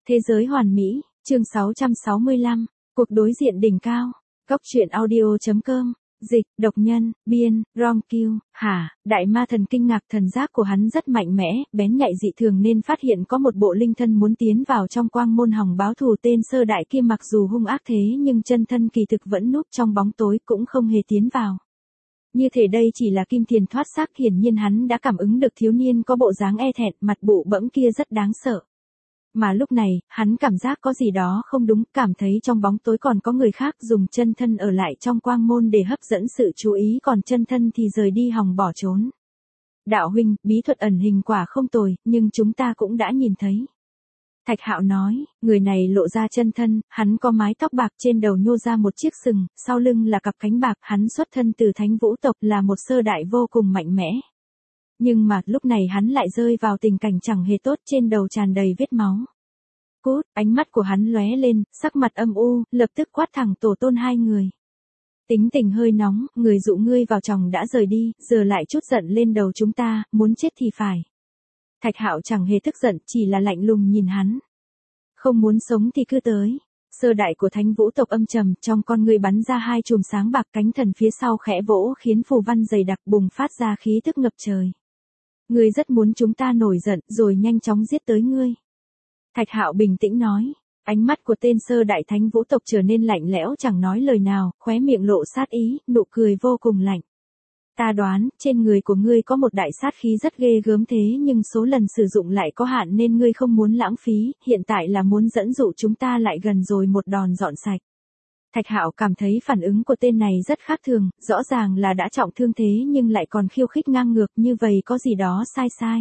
Thế giới hoàn mỹ, chương 665, cuộc đối diện đỉnh cao. Góc truyện audio.com, dịch, độc nhân, biên, Rom Q, đại ma thần kinh ngạc, thần giác của hắn rất mạnh mẽ, bén nhạy dị thường nên phát hiện có một bộ linh thân muốn tiến vào trong quang môn hòng báo thù tên sơ đại kia, mặc dù hung ác thế nhưng chân thân kỳ thực vẫn núp trong bóng tối cũng không hề tiến vào. Như thể đây chỉ là kim tiền thoát xác, hiển nhiên hắn đã cảm ứng được thiếu niên có bộ dáng e thẹn, mặt bụ bẫm kia rất đáng sợ. Mà lúc này, hắn cảm giác có gì đó không đúng, cảm thấy trong bóng tối còn có người khác dùng chân thân ở lại trong quang môn để hấp dẫn sự chú ý, còn chân thân thì rời đi hòng bỏ trốn. Đạo huynh, bí thuật ẩn hình quả không tồi, nhưng chúng ta cũng đã nhìn thấy. Thạch Hạo nói, người này lộ ra chân thân, hắn có mái tóc bạc, trên đầu nhô ra một chiếc sừng, sau lưng là cặp cánh bạc, hắn xuất thân từ Thánh Vũ tộc, là một sơ đại vô cùng mạnh mẽ. Nhưng mà lúc này hắn lại rơi vào tình cảnh chẳng hề tốt, trên đầu tràn đầy vết máu. Cút, ánh mắt của hắn lóe lên, sắc mặt âm u, lập tức quát thẳng tổ tôn hai người. Tính tình hơi nóng, người dụ ngươi vào chồng đã rời đi, giờ lại chút giận lên đầu chúng ta, muốn chết thì phải. Thạch Hạo chẳng hề tức giận, chỉ là lạnh lùng nhìn hắn. Không muốn sống thì cứ tới. Sơ đại của Thánh Vũ tộc âm trầm, trong con người bắn ra hai chùm sáng bạc, cánh thần phía sau khẽ vỗ khiến phù văn dày đặc bùng phát ra khí tức ngập trời. Ngươi rất muốn chúng ta nổi giận, rồi nhanh chóng giết tới ngươi. Thạch Hạo bình tĩnh nói, ánh mắt của tên sơ đại Thánh Vũ tộc trở nên lạnh lẽo, chẳng nói lời nào, khóe miệng lộ sát ý, nụ cười vô cùng lạnh. Ta đoán, trên người của ngươi có một đại sát khí rất ghê gớm, thế nhưng số lần sử dụng lại có hạn nên ngươi không muốn lãng phí, hiện tại là muốn dẫn dụ chúng ta lại gần rồi một đòn dọn sạch. Thạch Hạo cảm thấy phản ứng của tên này rất khác thường, rõ ràng là đã trọng thương thế nhưng lại còn khiêu khích ngang ngược, như vậy có gì đó sai sai.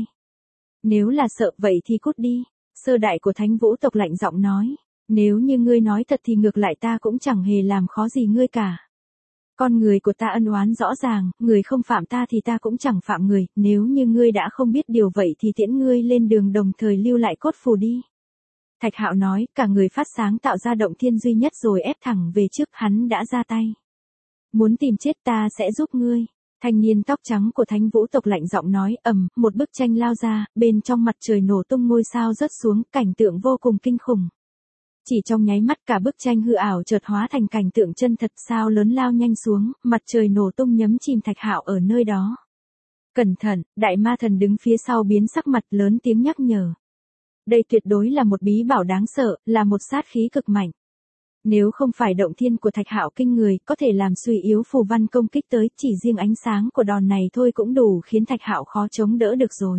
Nếu là sợ vậy thì cút đi. Sơ đại của Thánh Vũ tộc lạnh giọng nói, nếu như ngươi nói thật thì ngược lại ta cũng chẳng hề làm khó gì ngươi cả. Con người của ta ân oán rõ ràng, người không phạm ta thì ta cũng chẳng phạm người, nếu như ngươi đã không biết điều vậy thì tiễn ngươi lên đường, đồng thời lưu lại cốt phù đi. Thạch Hạo nói, cả người phát sáng tạo ra động thiên duy nhất rồi ép thẳng về trước, hắn đã ra tay. Muốn tìm chết ta sẽ giúp ngươi. Thanh niên tóc trắng của Thánh Vũ tộc lạnh giọng nói, một bức tranh lao ra, bên trong mặt trời nổ tung, ngôi sao rớt xuống, cảnh tượng vô cùng kinh khủng. Chỉ trong nháy mắt cả bức tranh hư ảo chợt hóa thành cảnh tượng chân thật, sao lớn lao nhanh xuống, mặt trời nổ tung nhấm chìm Thạch Hạo ở nơi đó. Cẩn thận, đại ma thần đứng phía sau biến sắc mặt, lớn tiếng nhắc nhở. Đây tuyệt đối là một bí bảo đáng sợ, là một sát khí cực mạnh. Nếu không phải động thiên của Thạch Hạo kinh người, có thể làm suy yếu phù văn công kích tới, chỉ riêng ánh sáng của đòn này thôi cũng đủ khiến Thạch Hạo khó chống đỡ được rồi.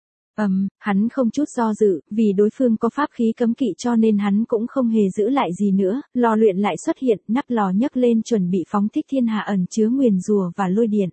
Hắn không chút do dự, vì đối phương có pháp khí cấm kỵ cho nên hắn cũng không hề giữ lại gì nữa, lò luyện lại xuất hiện, nắp lò nhấc lên chuẩn bị phóng thích thiên hà ẩn chứa nguyền rủa và lôi điện.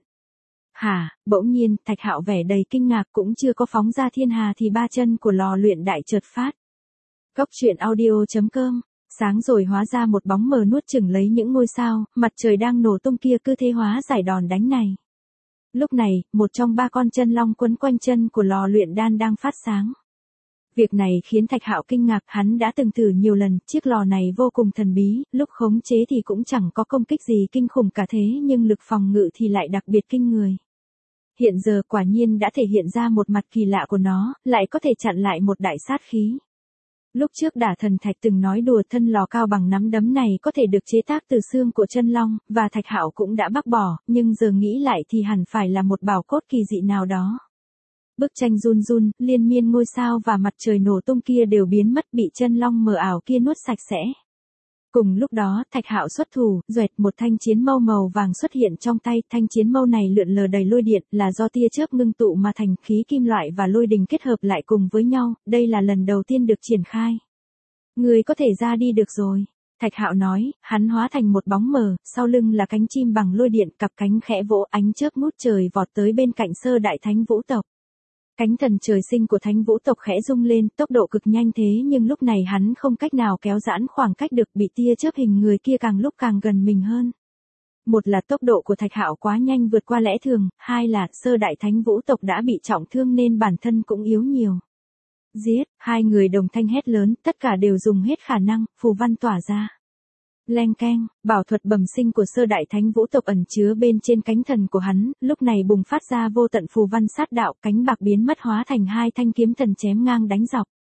Bỗng nhiên, Thạch Hạo vẻ đầy kinh ngạc, cũng chưa có phóng ra thiên hà thì ba chân của lò luyện đại chợt phát. Góc truyện audio.com. Sáng rồi hóa ra một bóng mờ nuốt chửng lấy những ngôi sao, mặt trời đang nổ tung kia cứ thế hóa giải đòn đánh này. Lúc này, một trong ba con chân long quấn quanh chân của lò luyện đan đang phát sáng. Việc này khiến Thạch Hạo kinh ngạc, hắn đã từng thử nhiều lần, chiếc lò này vô cùng thần bí, lúc khống chế thì cũng chẳng có công kích gì kinh khủng cả, thế nhưng lực phòng ngự thì lại đặc biệt kinh người. Hiện giờ quả nhiên đã thể hiện ra một mặt kỳ lạ của nó, lại có thể chặn lại một đại sát khí. Lúc trước Đả Thần Thạch từng nói đùa thân lò cao bằng nắm đấm này có thể được chế tác từ xương của chân long, và Thạch Hạo cũng đã bác bỏ, nhưng giờ nghĩ lại thì hẳn phải là một bảo cốt kỳ dị nào đó. Bức tranh run run, liên miên ngôi sao và mặt trời nổ tung kia đều biến mất, bị chân long mờ ảo kia nuốt sạch sẽ. Cùng lúc đó, Thạch Hạo xuất thủ, duệt, một thanh chiến mâu màu vàng xuất hiện trong tay, thanh chiến mâu này lượn lờ đầy lôi điện, là do tia chớp ngưng tụ mà thành, khí kim loại và lôi đình kết hợp lại cùng với nhau, đây là lần đầu tiên được triển khai. Người có thể ra đi được rồi. Thạch Hạo nói, hắn hóa thành một bóng mờ, sau lưng là cánh chim bằng lôi điện, cặp cánh khẽ vỗ, ánh chớp ngút trời vọt tới bên cạnh sơ đại Thánh Vũ tộc. Cánh thần trời sinh của Thánh Vũ tộc khẽ rung lên, tốc độ cực nhanh, thế nhưng lúc này hắn không cách nào kéo giãn khoảng cách được, bị tia chớp hình người kia càng lúc càng gần mình hơn. Một là tốc độ của Thạch Hạo quá nhanh vượt qua lẽ thường, hai là sơ đại Thánh Vũ tộc đã bị trọng thương nên bản thân cũng yếu nhiều. Giết, hai người đồng thanh hét lớn, tất cả đều dùng hết khả năng, phù văn tỏa ra. Leng keng, bảo thuật bẩm sinh của sơ đại Thánh Vũ tộc ẩn chứa bên trên cánh thần của hắn, lúc này bùng phát ra vô tận phù văn sát đạo, cánh bạc biến mất hóa thành hai thanh kiếm thần chém ngang đánh dọc.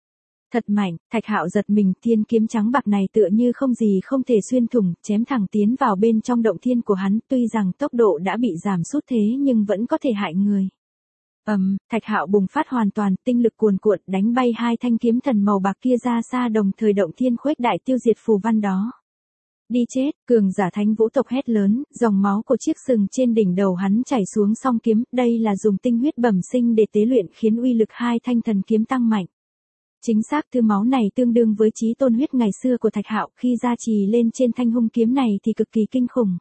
Thật mạnh, Thạch Hạo giật mình, thiên kiếm trắng bạc này tựa như không gì không thể xuyên thủng, chém thẳng tiến vào bên trong động thiên của hắn, tuy rằng tốc độ đã bị giảm sút thế nhưng vẫn có thể hại người. Thạch Hạo bùng phát hoàn toàn, tinh lực cuồn cuộn đánh bay hai thanh kiếm thần màu bạc kia ra xa, đồng thời động thiên khuếch đại tiêu diệt phù văn đó. Đi chết, cường giả Thánh Vũ tộc hét lớn, dòng máu của chiếc sừng trên đỉnh đầu hắn chảy xuống song kiếm, đây là dùng tinh huyết bẩm sinh để tế luyện khiến uy lực hai thanh thần kiếm tăng mạnh. Chính xác, thứ máu này tương đương với chí tôn huyết ngày xưa của Thạch Hạo, khi gia trì lên trên thanh hung kiếm này thì cực kỳ kinh khủng.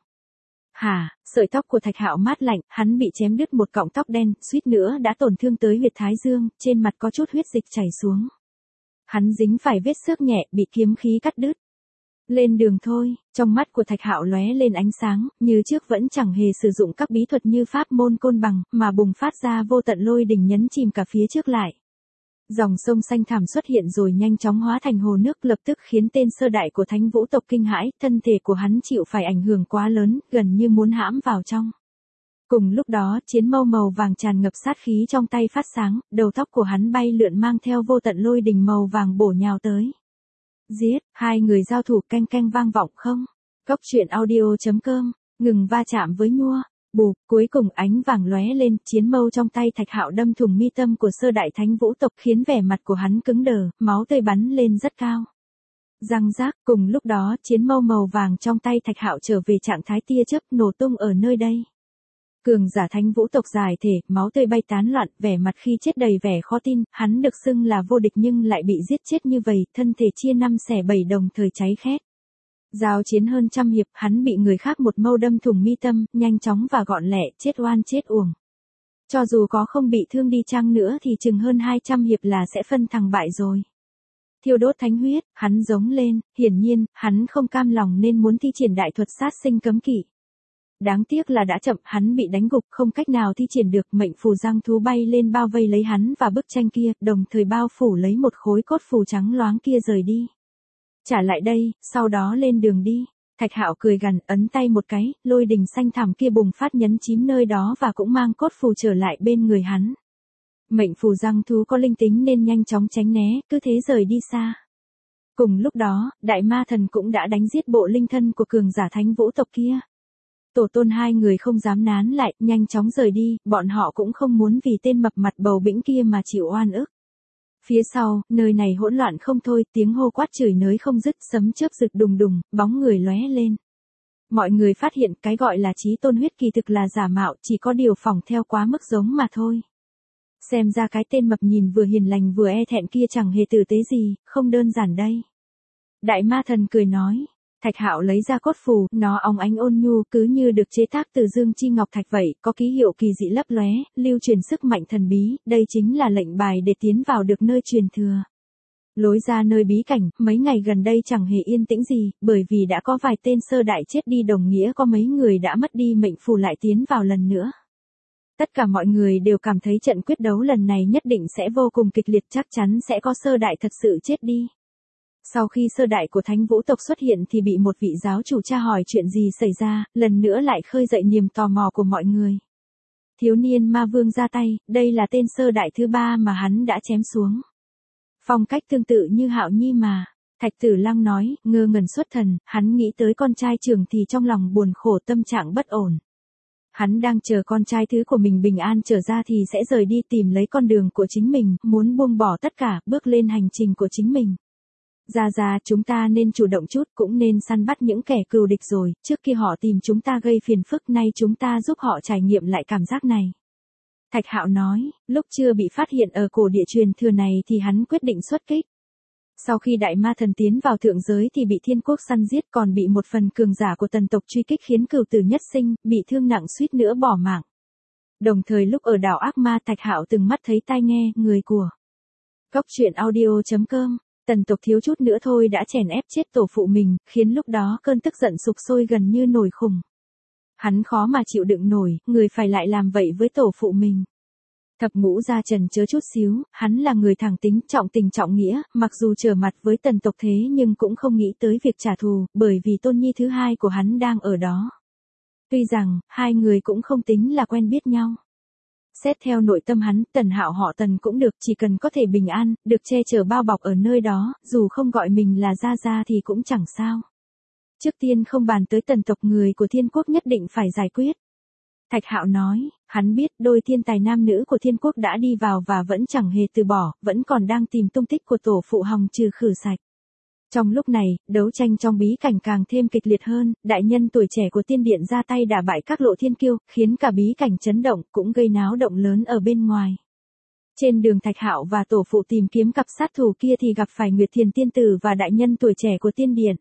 Sợi tóc của Thạch Hạo mát lạnh, hắn bị chém đứt một cọng tóc đen, suýt nữa đã tổn thương tới huyệt thái dương, trên mặt có chút huyết dịch chảy xuống. Hắn dính phải vết xước nhẹ, bị kiếm khí cắt đứt. Lên đường thôi, trong mắt của Thạch Hạo lóe lên ánh sáng, như trước vẫn chẳng hề sử dụng các bí thuật như pháp môn côn bằng, mà bùng phát ra vô tận lôi đỉnh nhấn chìm cả phía trước lại. Dòng sông xanh thẳm xuất hiện rồi nhanh chóng hóa thành hồ nước, lập tức khiến tên sơ đại của Thánh Vũ tộc kinh hãi, thân thể của hắn chịu phải ảnh hưởng quá lớn, gần như muốn hãm vào trong. Cùng lúc đó, chiến mâu màu vàng tràn ngập sát khí trong tay phát sáng, đầu tóc của hắn bay lượn mang theo vô tận lôi đình màu vàng bổ nhào tới. Giết, hai người giao thủ canh canh vang vọng không? Cốc truyện audio.com, ngừng va chạm với nhua. Bù, cuối cùng ánh vàng lóe lên, chiến mâu trong tay Thạch Hạo đâm thủng mi tâm của sơ đại Thánh Vũ tộc, khiến vẻ mặt của hắn cứng đờ, máu tươi bắn lên rất cao. Răng rác, cùng lúc đó, chiến mâu màu vàng trong tay Thạch Hạo trở về trạng thái tia chớp, nổ tung ở nơi đây. Cường giả Thánh Vũ tộc giải thể, máu tươi bay tán loạn, vẻ mặt khi chết đầy vẻ khó tin, hắn được xưng là vô địch nhưng lại bị giết chết như vậy, thân thể chia 5 xẻ 7 đồng thời cháy khét. Giao chiến hơn trăm hiệp, hắn bị người khác một mâu đâm thủng mi tâm, nhanh chóng và gọn lẹ, chết oan chết uổng. Cho dù có không bị thương đi chăng nữa thì chừng hơn 200 hiệp là sẽ phân thắng bại rồi. Thiêu đốt thánh huyết, hắn giống lên, hiển nhiên, hắn không cam lòng nên muốn thi triển đại thuật sát sinh cấm kỵ. Đáng tiếc là đã chậm, hắn bị đánh gục, không cách nào thi triển được, mệnh phù giang thú bay lên bao vây lấy hắn và bức tranh kia, đồng thời bao phủ lấy một khối cốt phù trắng loáng kia rời đi. Trả lại đây, sau đó lên đường đi. Thạch Hạo cười gằn, ấn tay một cái, lôi đình xanh thẳm kia bùng phát nhấn chìm nơi đó và cũng mang cốt phù trở lại bên người hắn. Mệnh phù giang thú có linh tính nên nhanh chóng tránh né, cứ thế rời đi xa. Cùng lúc đó, đại ma thần cũng đã đánh giết bộ linh thân của cường giả Thánh Vũ tộc kia. Tổ tôn hai người không dám nán lại, nhanh chóng rời đi, bọn họ cũng không muốn vì tên mập mặt bầu bĩnh kia mà chịu oan ức. Phía sau, nơi này hỗn loạn không thôi, tiếng hô quát chửi nới không dứt, sấm chớp rực đùng đùng, bóng người lóe lên. Mọi người phát hiện cái gọi là chí tôn huyết kỳ thực là giả mạo, chỉ có điều phỏng theo quá mức giống mà thôi. Xem ra cái tên mập nhìn vừa hiền lành vừa e thẹn kia chẳng hề tử tế gì, không đơn giản đây. Đại ma thần cười nói. Thạch Hạo lấy ra cốt phù, nó óng ánh ôn nhu, cứ như được chế tác từ dương chi ngọc thạch vậy, có ký hiệu kỳ dị lấp lóe, lưu truyền sức mạnh thần bí, đây chính là lệnh bài để tiến vào được nơi truyền thừa. Lối ra nơi bí cảnh, mấy ngày gần đây chẳng hề yên tĩnh gì, bởi vì đã có vài tên sơ đại chết đi, đồng nghĩa có mấy người đã mất đi mệnh phù lại tiến vào lần nữa. Tất cả mọi người đều cảm thấy trận quyết đấu lần này nhất định sẽ vô cùng kịch liệt, chắc chắn sẽ có sơ đại thật sự chết đi. Sau khi sơ đại của Thánh Vũ tộc xuất hiện thì bị một vị giáo chủ tra hỏi chuyện gì xảy ra, lần nữa lại khơi dậy niềm tò mò của mọi người. Thiếu niên ma vương ra tay, đây là tên sơ đại thứ 3 mà hắn đã chém xuống. Phong cách tương tự như Hạo Nhi mà. Thạch Tử Lăng nói, ngơ ngẩn xuất thần, hắn nghĩ tới con trai trưởng thì trong lòng buồn khổ, tâm trạng bất ổn. Hắn đang chờ con trai thứ của mình bình an trở ra thì sẽ rời đi tìm lấy con đường của chính mình, muốn buông bỏ tất cả, bước lên hành trình của chính mình. Ra chúng ta nên chủ động chút, cũng nên săn bắt những kẻ cừu địch rồi, trước khi họ tìm chúng ta gây phiền phức, nay chúng ta giúp họ trải nghiệm lại cảm giác này. Thạch Hạo nói, lúc chưa bị phát hiện ở cổ địa truyền thừa này thì hắn quyết định xuất kích. Sau khi đại ma thần tiến vào thượng giới thì bị thiên quốc săn giết, còn bị một phần cường giả của tần tộc truy kích khiến cửu tử nhất sinh, bị thương nặng suýt nữa bỏ mạng. Đồng thời lúc ở đảo ác ma, Thạch Hạo từng mắt thấy tai nghe, người của Cốc truyện audio.com. Tần tộc thiếu chút nữa thôi đã chèn ép chết tổ phụ mình, khiến lúc đó cơn tức giận sục sôi gần như nổi khùng. Hắn khó mà chịu đựng nổi, người phải lại làm vậy với tổ phụ mình. Thập ngũ gia trần chớ chút xíu, hắn là người thẳng tính, trọng tình trọng nghĩa, mặc dù trở mặt với tần tộc thế nhưng cũng không nghĩ tới việc trả thù, bởi vì tôn nhi thứ hai của hắn đang ở đó. Tuy rằng, hai người cũng không tính là quen biết nhau. Xét theo nội tâm hắn, Tần Hạo họ Tần cũng được, chỉ cần có thể bình an, được che chở bao bọc ở nơi đó, dù không gọi mình là gia gia thì cũng chẳng sao. Trước tiên không bàn tới tần tộc, người của Thiên Quốc nhất định phải giải quyết. Thạch Hạo nói, hắn biết đôi thiên tài nam nữ của Thiên Quốc đã đi vào và vẫn chẳng hề từ bỏ, vẫn còn đang tìm tung tích của tổ phụ hòng trừ khử sạch. Trong lúc này, đấu tranh trong bí cảnh càng thêm kịch liệt hơn, đại nhân tuổi trẻ của tiên điện ra tay đả bại các lộ thiên kiêu, khiến cả bí cảnh chấn động, cũng gây náo động lớn ở bên ngoài. Trên đường Thạch Hạo và tổ phụ tìm kiếm cặp sát thủ kia thì gặp phải Nguyệt Thiền tiên tử và đại nhân tuổi trẻ của tiên điện.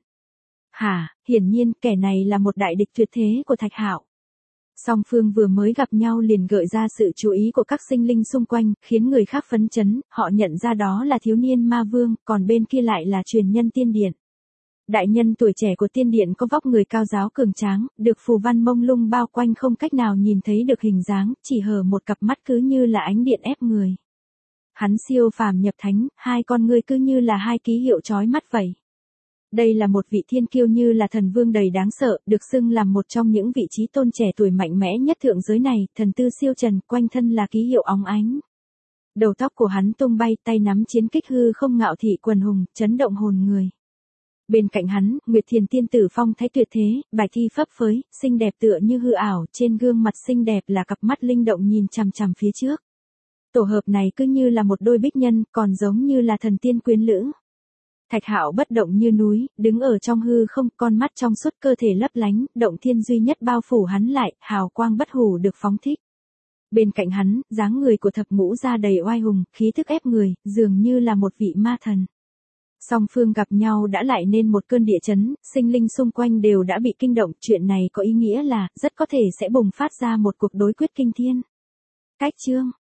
Hiển nhiên kẻ này là một đại địch tuyệt thế của Thạch Hạo. Song phương vừa mới gặp nhau liền gợi ra sự chú ý của các sinh linh xung quanh, khiến người khác phấn chấn, họ nhận ra đó là thiếu niên ma vương, còn bên kia lại là truyền nhân tiên điện. Đại nhân tuổi trẻ của tiên điện có vóc người cao ráo cường tráng, được phù văn mông lung bao quanh không cách nào nhìn thấy được hình dáng, chỉ hở một cặp mắt cứ như là ánh điện ép người. Hắn siêu phàm nhập thánh, hai con ngươi cứ như là hai ký hiệu chói mắt vậy. Đây là một vị thiên kiêu như là thần vương đầy đáng sợ, được xưng làm một trong những vị trí tôn trẻ tuổi mạnh mẽ nhất thượng giới này, thần tư siêu trần, quanh thân là ký hiệu óng ánh. Đầu tóc của hắn tung bay, tay nắm chiến kích hư không ngạo thị quần hùng, chấn động hồn người. Bên cạnh hắn, Nguyệt Thiền tiên tử phong thái tuyệt thế, bài thi phấp phới, xinh đẹp tựa như hư ảo, trên gương mặt xinh đẹp là cặp mắt linh động nhìn chằm chằm phía trước. Tổ hợp này cứ như là một đôi bích nhân, còn giống như là thần tiên quyến lữ. Thạch Hạo bất động như núi, đứng ở trong hư không, con mắt trong suốt, cơ thể lấp lánh, động thiên duy nhất bao phủ hắn lại, hào quang bất hủ được phóng thích. Bên cạnh hắn, dáng người của thập ngũ gia đầy oai hùng, khí thức ép người, dường như là một vị ma thần. Song phương gặp nhau đã lại nên một cơn địa chấn, sinh linh xung quanh đều đã bị kinh động, chuyện này có ý nghĩa là, rất có thể sẽ bùng phát ra một cuộc đối quyết kinh thiên. Cách chương